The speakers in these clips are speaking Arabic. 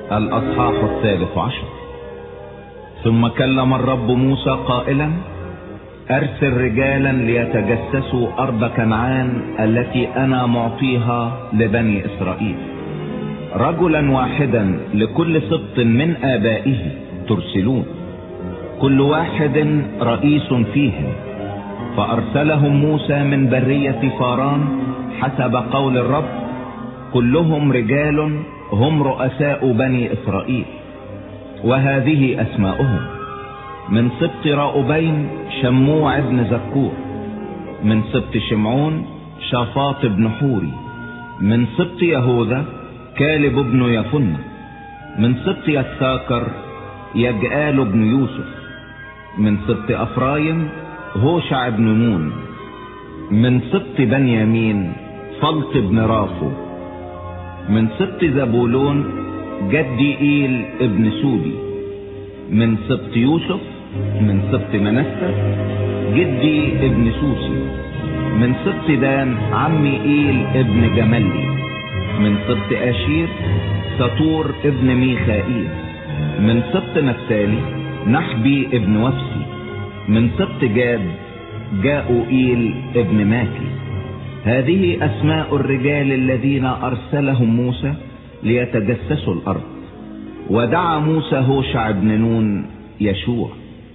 الأصحاح 13. ثم كلم الرب موسى قائلا: أرسل رجالا ليتجسسوا أرض كنعان التي أنا معطيها لبني إسرائيل، رجلا واحدا لكل سبط من آبائه ترسلون، كل واحد رئيس فيهم. فأرسلهم موسى من برية فاران حسب قول الرب، كلهم رجال هم رؤساء بني إسرائيل. وهذه أسماؤهم: من سبط راؤبين شموع بن زكور، من سبط شمعون شافاط بن حوري، من سبط يهوذا كالب بن يفنة، من سبط يساكر يجآل بن يوسف، من سبط أفرايم هوشع بن نون، من سبط بنيامين فلط بن رافو، من سبط زبولون جديئيل ابن سودي، من سبط يوسف من سبط منسى جدي ابن سوسي، من سبط دان عميئيل ابن جملي، من سبط آشير سطور ابن ميخائيل، من سبط نفتالي نحبي ابن وفسي، من سبط جاد جاؤيل ابن ماكي. هذه أسماء الرجال الذين أرسلهم موسى ليتجسسوا الأرض. ودعا موسى هوشع بن نون يشوع.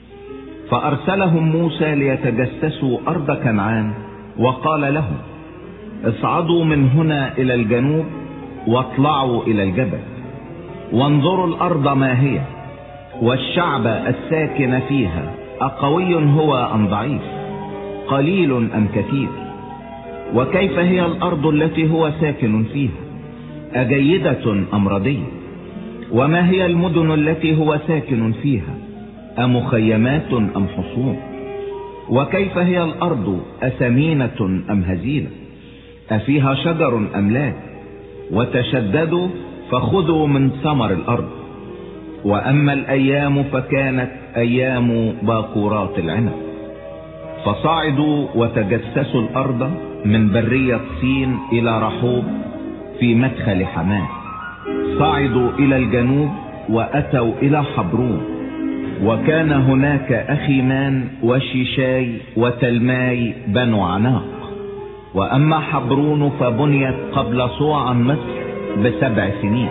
فأرسلهم موسى ليتجسسوا أرض كنعان، وقال لهم: اصعدوا من هنا إلى الجنوب واطلعوا إلى الجبل، وانظروا الأرض ما هي، والشعب الساكن فيها أقوي هو أم ضعيف، قليل أم كثير، وكيف هي الأرض التي هو ساكن فيها، أجيدة أم ردية، وما هي المدن التي هو ساكن فيها، أمخيمات أم حصون، وكيف هي الأرض أسمينة أم هزيلة، أفيها شجر أم لا، وتشددوا فخذوا من ثمر الأرض. وأما الأيام فكانت أيام باكورات العنب. فصعدوا وتجسسوا الأرض من برية سين إلى رحوب في مدخل حماه، صعدوا إلى الجنوب وأتوا إلى حبرون، وكان هناك أخيمان وشيشاي وتلماي بنو عناق. وأما حبرون فبنيت قبل صوع عن مصر ب7 سنين.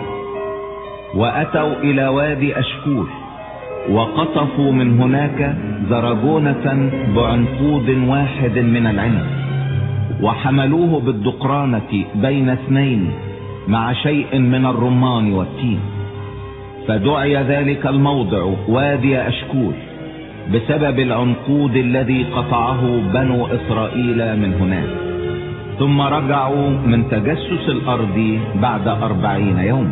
وأتوا إلى وادي أشكول، وقطفوا من هناك زرجونة بعنقود واحد من العنب، وحملوه بالدقرانة بين 2 مع شيء من الرمان والتين. فدعي ذلك الموضع وادي أشكول بسبب العنقود الذي قطعه بنو إسرائيل من هناك. ثم رجعوا من تجسس الأرض بعد 40 يوم.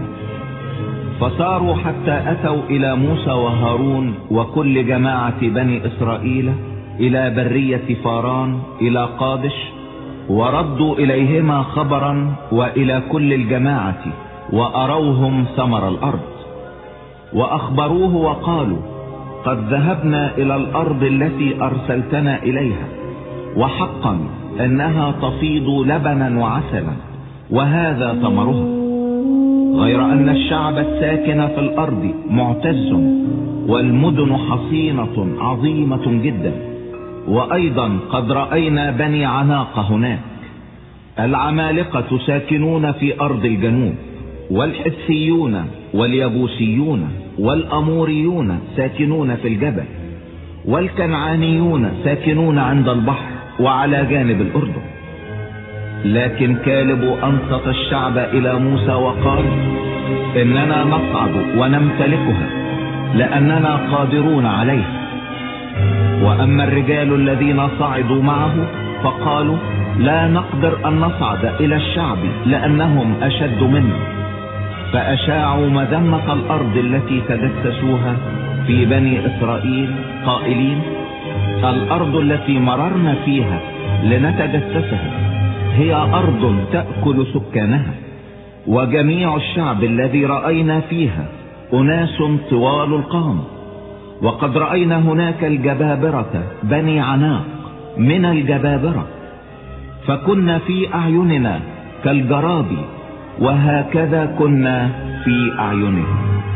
فصاروا حتى أتوا إلى موسى وهارون وكل جماعة بني إسرائيل إلى برية فاران إلى قادش، وردوا إليهما خبرا وإلى كل الجماعة، وأروهم ثمر الأرض. وأخبروه وقالوا: قد ذهبنا إلى الأرض التي أرسلتنا إليها، وحقا أنها تفيض لبنا وعسلا، وهذا ثمرها، غير أن الشعب الساكن في الأرض معتز، والمدن حصينة عظيمة جدا. وأيضا قد رأينا بني عناق هناك. العمالقة ساكنون في أرض الجنوب، والحثيون واليبوسيون والأموريون ساكنون في الجبل، والكنعانيون ساكنون عند البحر وعلى جانب الأردن. لكن كالب أنصت الشعب إلى موسى وقال: إننا نصعد ونمتلكها لأننا قادرون عليها. وأما الرجال الذين صعدوا معه فقالوا: لا نقدر أن نصعد إلى الشعب لأنهم أشد منا. فأشاعوا مذمة الأرض التي تجسسوها في بني إسرائيل قائلين: الأرض التي مررنا فيها لنتجسسها هي أرض تأكل سكانها، وجميع الشعب الذي رأينا فيها أناس طوال القامة. وقد رأينا هناك الجبابرة بني عناق من الجبابرة، فكنا في أعيننا كالجراد، وهكذا كنا في أعينهم.